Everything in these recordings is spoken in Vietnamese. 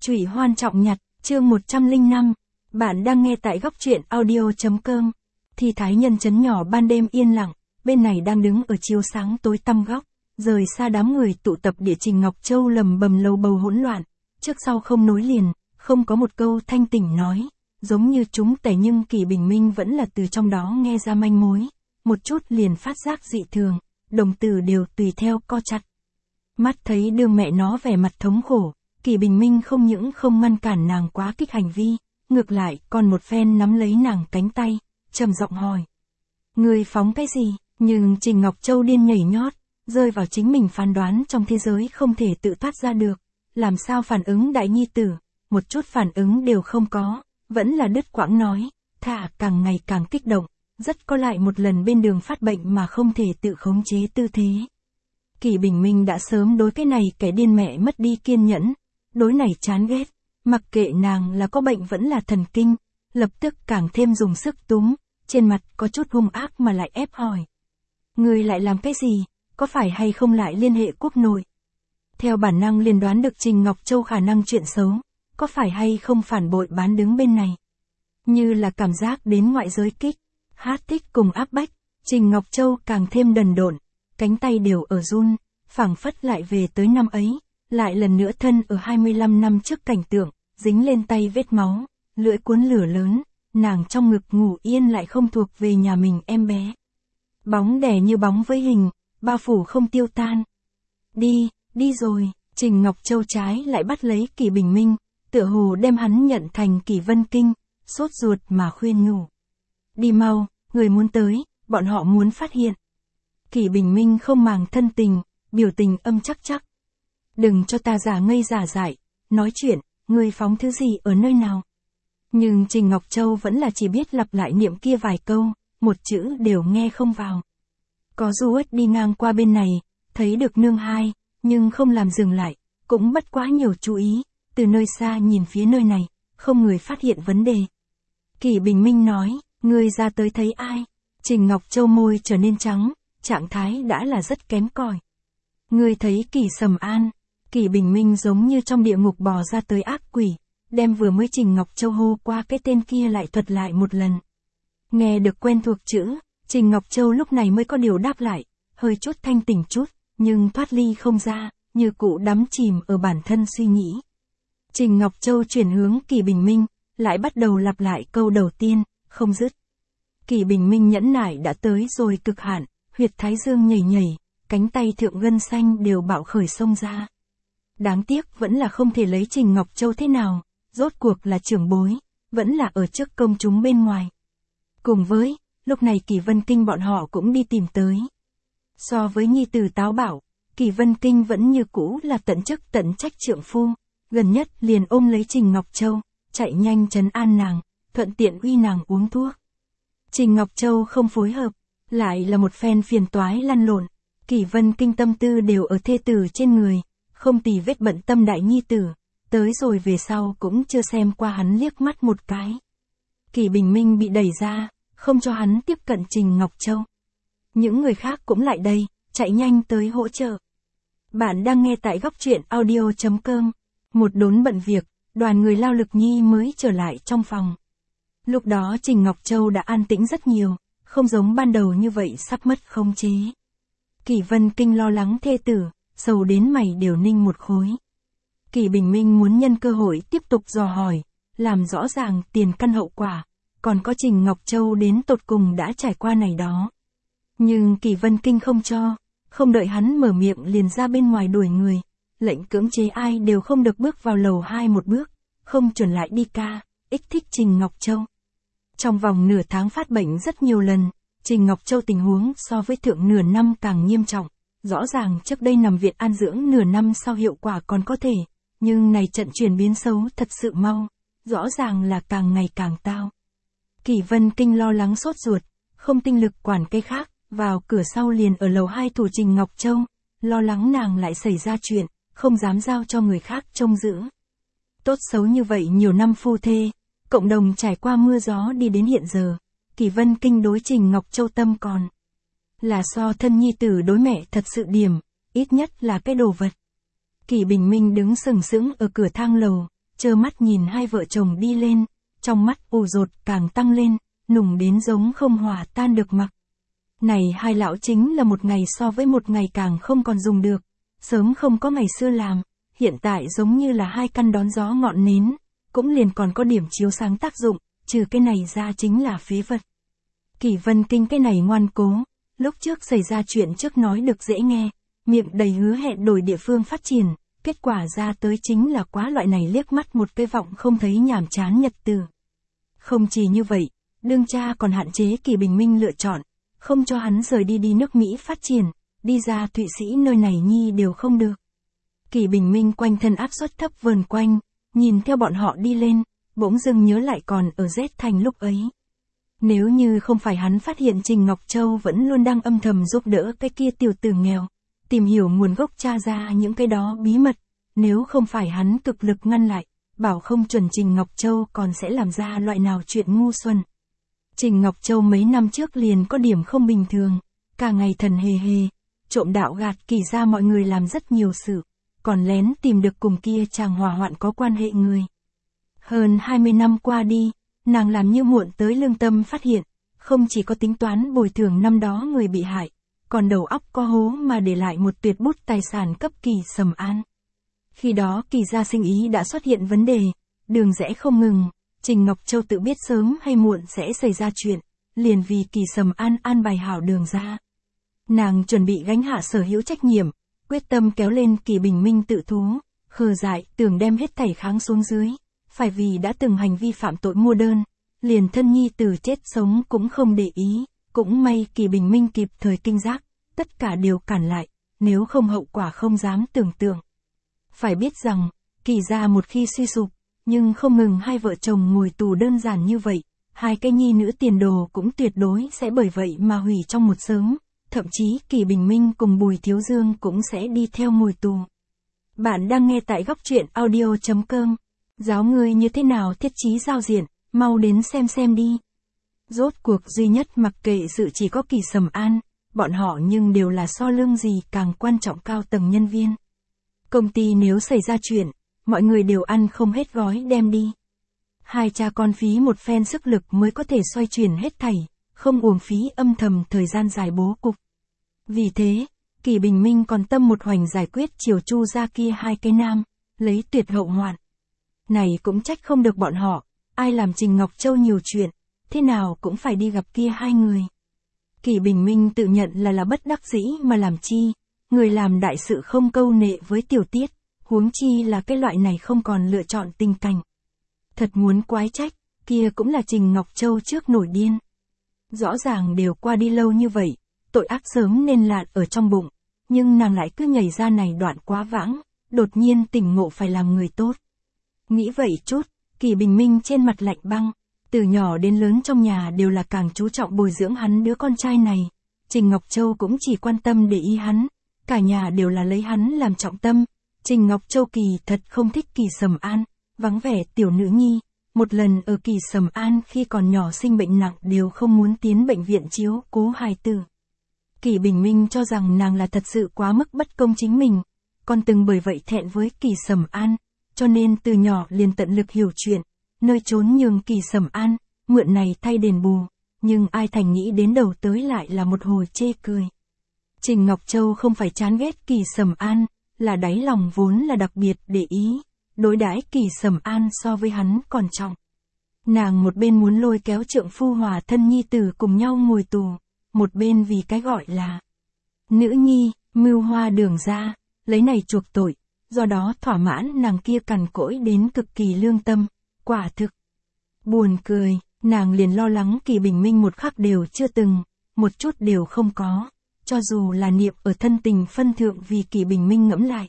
Trụy Hoan Trọng Nhặt, chương 105. Bạn đang nghe tại góc truyện audio.com. Thi thái nhân trấn nhỏ ban đêm yên lặng, bên này đang đứng ở chiếu sáng tối tăm góc, rời xa đám người tụ tập địa Trình Ngọc Châu lầm bầm lầu bầu hỗn loạn, trước sau không nối liền, không có một câu thanh tỉnh nói, giống như chúng tẻ nhưng Kỳ Bình Minh vẫn là từ trong đó nghe ra manh mối, một chút liền phát giác dị thường, đồng tử đều tùy theo co chặt. Mắt thấy đương mẹ nó vẻ mặt thống khổ, Kỳ Bình Minh không những không ngăn cản nàng quá kích hành vi, ngược lại còn một phen nắm lấy nàng cánh tay, trầm giọng hỏi. Người phóng cái gì? Nhưng Trình Ngọc Châu điên nhảy nhót, rơi vào chính mình phán đoán trong thế giới không thể tự thoát ra được, làm sao phản ứng đại nhi tử, một chút phản ứng đều không có, vẫn là đứt quãng nói, thả càng ngày càng kích động, rất có lại một lần bên đường phát bệnh mà không thể tự khống chế tư thế. Kỳ Bình Minh đã sớm đối cái này kẻ điên mẹ mất đi kiên nhẫn, đối này chán ghét, mặc kệ nàng là có bệnh vẫn là thần kinh, lập tức càng thêm dùng sức túm, trên mặt có chút hung ác mà lại ép hỏi. Người lại làm cái gì, có phải hay không lại liên hệ quốc nội? Theo bản năng liền đoán được Trình Ngọc Châu khả năng chuyện xấu, có phải hay không phản bội bán đứng bên này? Như là cảm giác đến ngoại giới kích, hát thích cùng áp bách, Trình Ngọc Châu càng thêm đần độn, cánh tay đều ở run, phảng phất lại về tới năm ấy, lại lần nữa thân ở 25 năm trước cảnh tượng, dính lên tay vết máu, lưỡi cuốn lửa lớn, nàng trong ngực ngủ yên lại không thuộc về nhà mình em bé. Bóng đè như bóng với hình, bao phủ không tiêu tan. Đi rồi, Trình Ngọc Châu trái lại bắt lấy Kỳ Bình Minh, tựa hồ đem hắn nhận thành Kỳ Vân Kinh, sốt ruột mà khuyên nhủ. Đi mau, người muốn tới, bọn họ muốn phát hiện. Kỳ Bình Minh không màng thân tình, biểu tình âm chắc. Đừng cho ta giả ngây giả dại, nói chuyện, người phóng thứ gì ở nơi nào. Nhưng Trình Ngọc Châu vẫn là chỉ biết lặp lại niệm kia vài câu, một chữ đều nghe không vào. Có du ếch đi ngang qua bên này, thấy được nương hai, nhưng không làm dừng lại, cũng bất quá nhiều chú ý, từ nơi xa nhìn phía nơi này, không người phát hiện vấn đề. Kỳ Bình Minh nói, người ra tới thấy ai? Trình Ngọc Châu môi trở nên trắng, trạng thái đã là rất kém cỏi. Người thấy Kỳ Sầm An? Kỳ Bình Minh giống như trong địa ngục bò ra tới ác quỷ, đem vừa mới Trình Ngọc Châu hô qua cái tên kia lại thuật lại một lần. Nghe được quen thuộc chữ, Trình Ngọc Châu lúc này mới có điều đáp lại, hơi chút thanh tỉnh chút, nhưng thoát ly không ra, như cụ đắm chìm ở bản thân suy nghĩ. Trình Ngọc Châu chuyển hướng Kỳ Bình Minh, lại bắt đầu lặp lại câu đầu tiên, không dứt. Kỳ Bình Minh nhẫn nại đã tới rồi cực hạn, huyệt thái dương nhảy nhảy, cánh tay thượng gân xanh đều bạo khởi xông ra. Đáng tiếc vẫn là không thể lấy Trình Ngọc Châu thế nào, rốt cuộc là trưởng bối, vẫn là ở trước công chúng bên ngoài. Cùng với, lúc này Kỳ Vân Kinh bọn họ cũng đi tìm tới. So với nhi tử táo bạo, Kỳ Vân Kinh vẫn như cũ là tận chức tận trách trượng phu, gần nhất liền ôm lấy Trình Ngọc Châu, chạy nhanh trấn an nàng, thuận tiện uy nàng uống thuốc. Trình Ngọc Châu không phối hợp, lại là một phen phiền toái lăn lộn, Kỳ Vân Kinh tâm tư đều ở thê tử trên người, không tì vết bận tâm đại nhi tử, tới rồi về sau cũng chưa xem qua hắn liếc mắt một cái. Kỳ Bình Minh bị đẩy ra, không cho hắn tiếp cận Trình Ngọc Châu. Những người khác cũng lại đây, chạy nhanh tới hỗ trợ. Bạn đang nghe tại góc truyện audio.com. Một đốn bận việc, đoàn người lao lực nhi mới trở lại trong phòng. Lúc đó Trình Ngọc Châu đã an tĩnh rất nhiều, không giống ban đầu như vậy sắp mất khống chế. Kỳ Vân Kinh lo lắng thê tử, sầu đến mày đều ninh một khối. Kỳ Bình Minh muốn nhân cơ hội tiếp tục dò hỏi, làm rõ ràng tiền căn hậu quả, còn có Trình Ngọc Châu đến tột cùng đã trải qua này đó. Nhưng Kỳ Vân Kinh không cho, không đợi hắn mở miệng liền ra bên ngoài đuổi người, lệnh cưỡng chế ai đều không được bước vào lầu 2 một bước, không chuẩn lại đi ca, ích thích Trình Ngọc Châu. Trong vòng nửa tháng phát bệnh rất nhiều lần, Trình Ngọc Châu tình huống so với thượng nửa năm càng nghiêm trọng, rõ ràng trước đây nằm viện an dưỡng nửa năm sau hiệu quả còn có thể, nhưng này trận chuyển biến xấu thật sự mau, rõ ràng là càng ngày càng tao. Kỳ Vân Kinh lo lắng sốt ruột, không tinh lực quản cái khác, vào cửa sau liền ở lầu 2 thủ Trình Ngọc Châu, lo lắng nàng lại xảy ra chuyện, không dám giao cho người khác trông giữ. Tốt xấu như vậy nhiều năm phu thê, cộng đồng trải qua mưa gió đi đến hiện giờ, Kỳ Vân Kinh đối Trình Ngọc Châu tâm còn là so thân nhi tử đối mẹ thật sự điểm, ít nhất là cái đồ vật. Kỳ Bình Minh đứng sừng sững ở cửa thang lầu, trơ mắt nhìn hai vợ chồng đi lên, trong mắt ù dột càng tăng lên, nùng đến giống không hòa tan được mặc. Này hai lão chính là một ngày so với một ngày càng không còn dùng được, sớm không có ngày xưa làm, hiện tại giống như là hai căn đón gió ngọn nến, cũng liền còn có điểm chiếu sáng tác dụng, trừ cái này ra chính là phế vật. Kỷ Vân Kinh cái này ngoan cố, lúc trước xảy ra chuyện trước nói được dễ nghe, miệng đầy hứa hẹn đổi địa phương phát triển, kết quả ra tới chính là quá loại này liếc mắt một cái vọng không thấy nhàm chán nhật từ. Không chỉ như vậy, đương cha còn hạn chế Kỷ Bình Minh lựa chọn, không cho hắn rời đi nước Mỹ phát triển, đi ra Thụy Sĩ nơi này nhi đều không được. Kỷ Bình Minh quanh thân áp suất thấp vờn quanh, nhìn theo bọn họ đi lên, bỗng dưng nhớ lại còn ở Z Thành lúc ấy. Nếu như không phải hắn phát hiện Trình Ngọc Châu vẫn luôn đang âm thầm giúp đỡ cái kia tiểu tử nghèo, tìm hiểu nguồn gốc tra ra những cái đó bí mật, nếu không phải hắn cực lực ngăn lại, bảo không chuẩn Trình Ngọc Châu còn sẽ làm ra loại nào chuyện ngu xuẩn. Trình Ngọc Châu mấy năm trước liền có điểm không bình thường, cả ngày thần hề hề, trộm đạo gạt Kỷ gia mọi người làm rất nhiều sự, còn lén tìm được cùng kia chàng hỏa hoạn có quan hệ người. Hơn 20 năm qua đi, nàng làm như muộn tới lương tâm phát hiện, không chỉ có tính toán bồi thường năm đó người bị hại, còn đầu óc có hố mà để lại một tuyệt bút tài sản cấp Kỷ Sầm An. Khi đó Kỷ gia sinh ý đã xuất hiện vấn đề, đường rẽ không ngừng, Trình Ngọc Châu tự biết sớm hay muộn sẽ xảy ra chuyện, liền vì Kỷ Sầm An an bài hảo đường ra. Nàng chuẩn bị gánh hạ sở hữu trách nhiệm, quyết tâm kéo lên Kỷ Bình Minh tự thú, khờ dại tưởng đem hết thảy kháng xuống dưới, phải vì đã từng hành vi phạm tội mua đơn, liền thân nhi tử chết sống cũng không để ý, cũng may Kỷ Bình Minh kịp thời kinh giác, tất cả đều cản lại, nếu không hậu quả không dám tưởng tượng. Phải biết rằng, Kỷ gia một khi suy sụp, nhưng không ngừng hai vợ chồng ngồi tù đơn giản như vậy, hai cái nhi nữ tiền đồ cũng tuyệt đối sẽ bởi vậy mà hủy trong một sớm, thậm chí Kỷ Bình Minh cùng Bùi Thiếu Dương cũng sẽ đi theo ngồi tù. Bạn đang nghe tại góc truyện audio.com. Giáo ngươi như thế nào thiết trí giao diện, mau đến xem đi. Rốt cuộc duy nhất mặc kệ sự chỉ có Kỷ Sầm An, bọn họ nhưng đều là so lương gì càng quan trọng cao tầng nhân viên. Công ty nếu xảy ra chuyện, mọi người đều ăn không hết gói đem đi. Hai cha con phí một phen sức lực mới có thể xoay chuyển hết thảy, không uổng phí âm thầm thời gian dài bố cục. Vì thế, Kỷ Bình Minh còn tâm một hoành giải quyết chiều chu ra kia hai cái nam, lấy tuyệt hậu hoạn. Này cũng trách không được bọn họ, ai làm Trình Ngọc Châu nhiều chuyện, thế nào cũng phải đi gặp kia hai người. Kỷ Bình Minh tự nhận là bất đắc dĩ mà làm chi, người làm đại sự không câu nệ với tiểu tiết, huống chi là cái loại này không còn lựa chọn tình cảnh. Thật muốn quái trách, kia cũng là Trình Ngọc Châu trước nổi điên. Rõ ràng đều qua đi lâu như vậy, tội ác sớm nên lạn ở trong bụng, nhưng nàng lại cứ nhảy ra này đoạn quá vãng, đột nhiên tỉnh ngộ phải làm người tốt. Nghĩ vậy chút, Kỷ Bình Minh trên mặt lạnh băng, từ nhỏ đến lớn trong nhà đều là càng chú trọng bồi dưỡng hắn đứa con trai này, Trình Ngọc Châu cũng chỉ quan tâm để ý hắn, cả nhà đều là lấy hắn làm trọng tâm, Trình Ngọc Châu kỳ thật không thích Kỷ Sầm An, vắng vẻ tiểu nữ nhi, một lần ở Kỷ Sầm An khi còn nhỏ sinh bệnh nặng đều không muốn tiến bệnh viện chiếu cố hài tử. Kỷ Bình Minh cho rằng nàng là thật sự quá mức bất công chính mình, còn từng bởi vậy thẹn với Kỷ Sầm An, cho nên từ nhỏ liền tận lực hiểu chuyện, nơi trốn nhường Kỷ Sầm An, mượn này thay đền bù, nhưng ai thành nghĩ đến đầu tới lại là một hồi chê cười. Trình Ngọc Châu không phải chán ghét Kỷ Sầm An, là đáy lòng vốn là đặc biệt để ý, đối đãi Kỷ Sầm An so với hắn còn trọng. Nàng một bên muốn lôi kéo trượng phu hòa thân nhi tử cùng nhau ngồi tù, một bên vì cái gọi là nữ nhi, mưu hoa đường ra, lấy này chuộc tội, do đó thỏa mãn nàng kia cằn cỗi đến cực kỳ lương tâm, quả thực. Buồn cười, nàng liền lo lắng Kỷ Bình Minh một khắc đều chưa từng, một chút đều không có, cho dù là niệm ở thân tình phân thượng vì Kỷ Bình Minh ngẫm lại.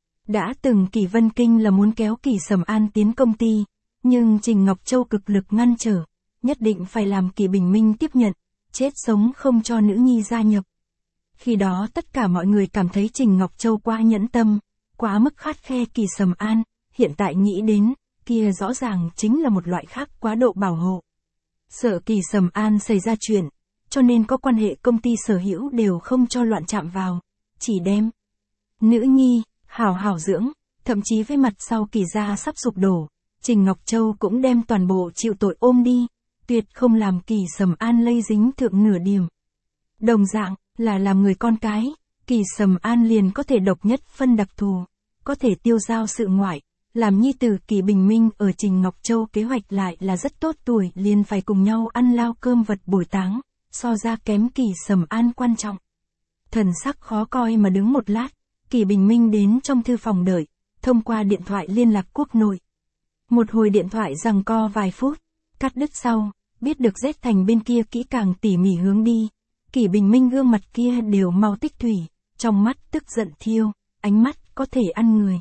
Đã từng Kỷ Vân Kinh là muốn kéo Kỷ Sầm An tiến công ty, nhưng Trình Ngọc Châu cực lực ngăn trở, nhất định phải làm Kỷ Bình Minh tiếp nhận, chết sống không cho nữ nhi gia nhập. Khi đó tất cả mọi người cảm thấy Trình Ngọc Châu quá nhẫn tâm, quá mức khắt khe Kỷ Sầm An, hiện tại nghĩ đến, kia rõ ràng chính là một loại khác quá độ bảo hộ. Sợ Kỷ Sầm An xảy ra chuyện, cho nên có quan hệ công ty sở hữu đều không cho loạn chạm vào, chỉ đem nữ nhi hảo hảo dưỡng, thậm chí với mặt sau Kỷ gia sắp sụp đổ, Trình Ngọc Châu cũng đem toàn bộ chịu tội ôm đi, tuyệt không làm Kỳ Sầm An lây dính thượng nửa điểm. Đồng dạng, là làm người con cái, Kỳ Sầm An liền có thể độc nhất phân đặc thù, có thể tiêu giao sự ngoại, làm nhi tử Kỳ Bình Minh ở Trình Ngọc Châu kế hoạch lại là rất tốt tuổi liền phải cùng nhau ăn lao cơm vật bồi táng, so ra kém Kỳ Sầm An quan trọng. Thần sắc khó coi mà đứng một lát, Kỳ Bình Minh đến trong thư phòng đợi, thông qua điện thoại liên lạc quốc nội. Một hồi điện thoại giằng co vài phút, cắt đứt sau, biết được Z Thành bên kia kỹ càng tỉ mỉ hướng đi, Kỳ Bình Minh gương mặt kia đều mau tích thủy, trong mắt tức giận thiêu, ánh mắt có thể ăn người.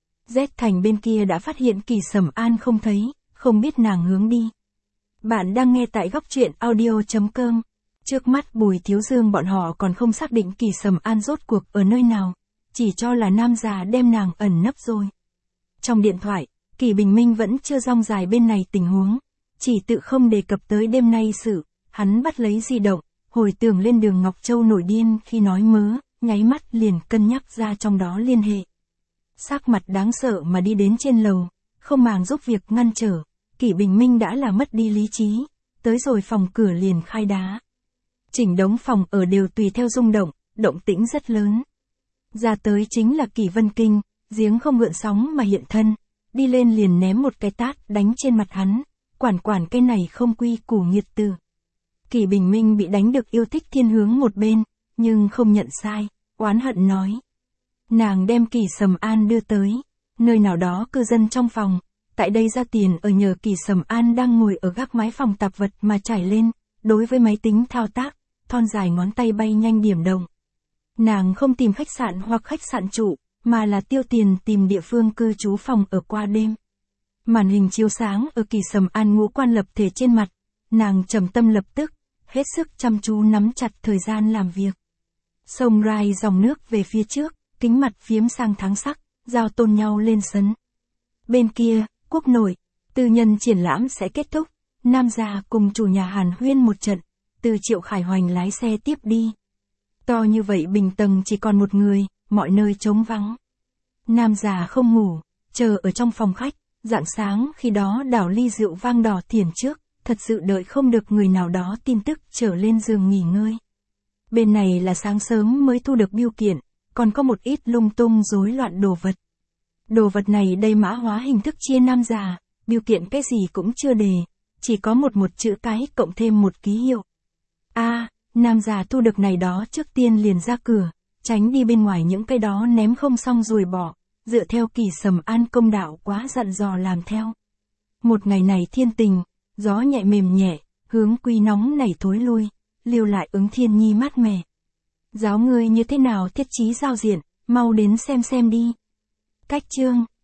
Z Thành bên kia đã phát hiện Kỳ Sầm An không thấy, không biết nàng hướng đi. Bạn đang nghe tại góc truyện audio.com. Trước mắt Bùi Thiếu Dương bọn họ còn không xác định Kỳ Sầm An rốt cuộc ở nơi nào, chỉ cho là nam già đem nàng ẩn nấp rồi. Trong điện thoại, Kỳ Bình Minh vẫn chưa rong dài bên này tình huống, chỉ tự không đề cập tới đêm nay sự, hắn bắt lấy di động, hồi tưởng lên Đường Ngọc Châu nổi điên khi nói mớ, nháy mắt liền cân nhắc ra trong đó liên hệ. Sắc mặt đáng sợ mà đi đến trên lầu, không màng giúp việc ngăn trở, Kỳ Bình Minh đã là mất đi lý trí, tới rồi phòng cửa liền khai đá. Chỉnh đống phòng ở đều tùy theo rung động, động tĩnh rất lớn. Ra tới chính là Kỳ Vân Kinh, giếng không gợn sóng mà hiện thân, đi lên liền ném một cái tát đánh trên mặt hắn, quản cái này không quy củ nghiệt tử. Kỳ Bình Minh bị đánh được yêu thích thiên hướng một bên, nhưng không nhận sai, oán hận nói. Nàng đem Kỳ Sầm An đưa tới, nơi nào đó cư dân trong phòng, tại đây ra tiền ở nhờ Kỳ Sầm An đang ngồi ở gác mái phòng tạp vật mà trải lên, đối với máy tính thao tác, thon dài ngón tay bay nhanh điểm động. Nàng không tìm khách sạn hoặc khách sạn trụ, mà là tiêu tiền tìm địa phương cư trú phòng ở qua đêm. Màn hình chiếu sáng ở Kỳ Sầm An ngũ quan lập thể trên mặt, nàng trầm tâm lập tức, hết sức chăm chú nắm chặt thời gian làm việc. Sông rai dòng nước về phía trước, kính mặt phiếm sang tháng sắc, giao tôn nhau lên sân. Bên kia, quốc nội, tư nhân triển lãm sẽ kết thúc, nam gia cùng chủ nhà hàn huyên một trận, từ Triệu Khải Hoành lái xe tiếp đi. To như vậy bình tầng chỉ còn một người, mọi nơi trống vắng. Nam già không ngủ, chờ ở trong phòng khách, rạng sáng khi đó đảo ly rượu vang đỏ thiền trước, thật sự đợi không được người nào đó tin tức trở lên giường nghỉ ngơi. Bên này là sáng sớm mới thu được bưu kiện, còn có một ít lung tung rối loạn đồ vật. Đồ vật này đây mã hóa hình thức chia nam già, bưu kiện cái gì cũng chưa đề, chỉ có một chữ cái cộng thêm một ký hiệu. Nam già thu được này đó trước tiên liền ra cửa, tránh đi bên ngoài những cái đó ném không xong rồi bỏ, dựa theo Kỳ Sầm An công đạo quá dặn dò làm theo. Một ngày này thiên tình, gió nhẹ mềm nhẹ, hướng quy nóng nảy thối lui, lưu lại ứng thiên nhi mát mẻ. Giáo ngươi như thế nào thiết trí giao diện, mau đến xem đi. Cách chương